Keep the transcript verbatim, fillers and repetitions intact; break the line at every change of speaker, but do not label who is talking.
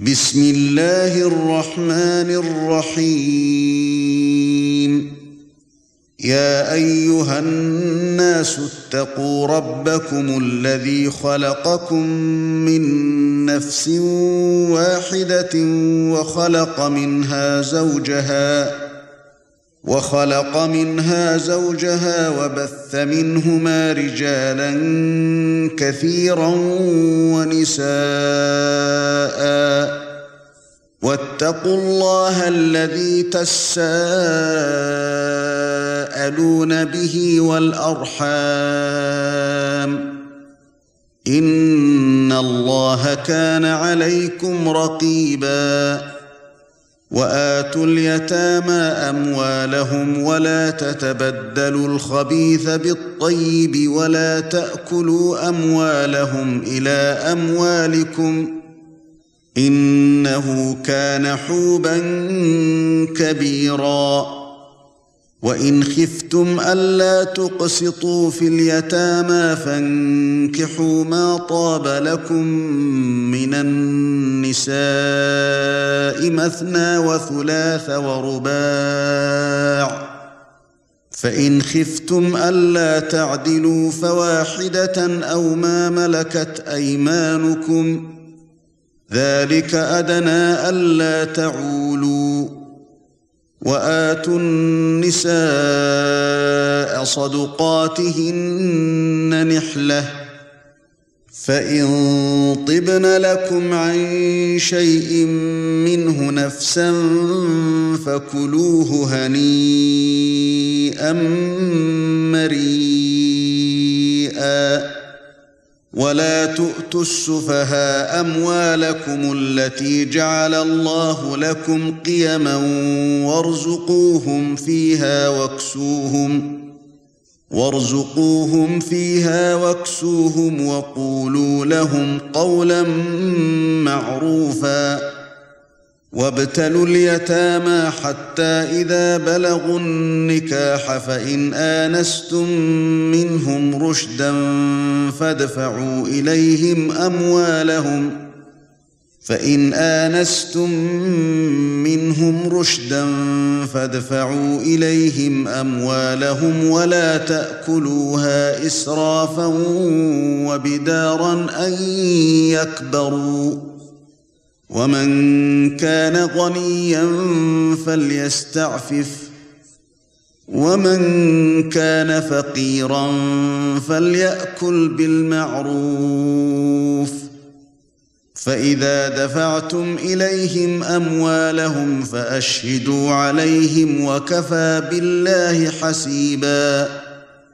بسم الله الرحمن الرحيم يا أيها الناس اتقوا ربكم الذي خلقكم من نفس واحدة وخلق منها زوجها وخلق منها زوجها وبث منهما رجالا كثيرا ونساء واتقوا الله الذي تساءلون به والأرحام إن الله كان عليكم رقيبا وآتوا اليتامى أموالهم ولا تتبدلوا الخبيث بالطيب ولا تأكلوا أموالهم إلى أموالكم إنه كان حوبا كبيرا وإن خفتم ألا تقسطوا في اليتامى فانكحوا ما طاب لكم من النساء مثنى وثلاث ورباع فإن خفتم ألا تعدلوا فواحدة أو ما ملكت أيمانكم ذلك أدنى ألا تعولوا وآتوا النساء صدقاتهن نحلة فإن طبن لكم عن شيء منه نفسا فكلوه هنيئا مريئا ولا تؤتوا السفهاء أموالكم التي جعل الله لكم قيما وارزقوهم فيها واكسوهم وارزقوهم فيها واكسوهم وقولوا لهم قولا معروفا وابتلوا اليتامى حتى إذا بلغوا النكاح فإن آنستم منهم رشدا فادفعوا إليهم أموالهم فإن آنستم منهم رشدا فادفعوا إليهم أموالهم ولا تأكلوها إسرافا وبدارا أن يكبروا ومن كان غنيا فليستعفف ومن كان فقيرا فليأكل بالمعروف فإذا دفعتم إليهم أموالهم فأشهدوا عليهم وكفى بالله حسيبا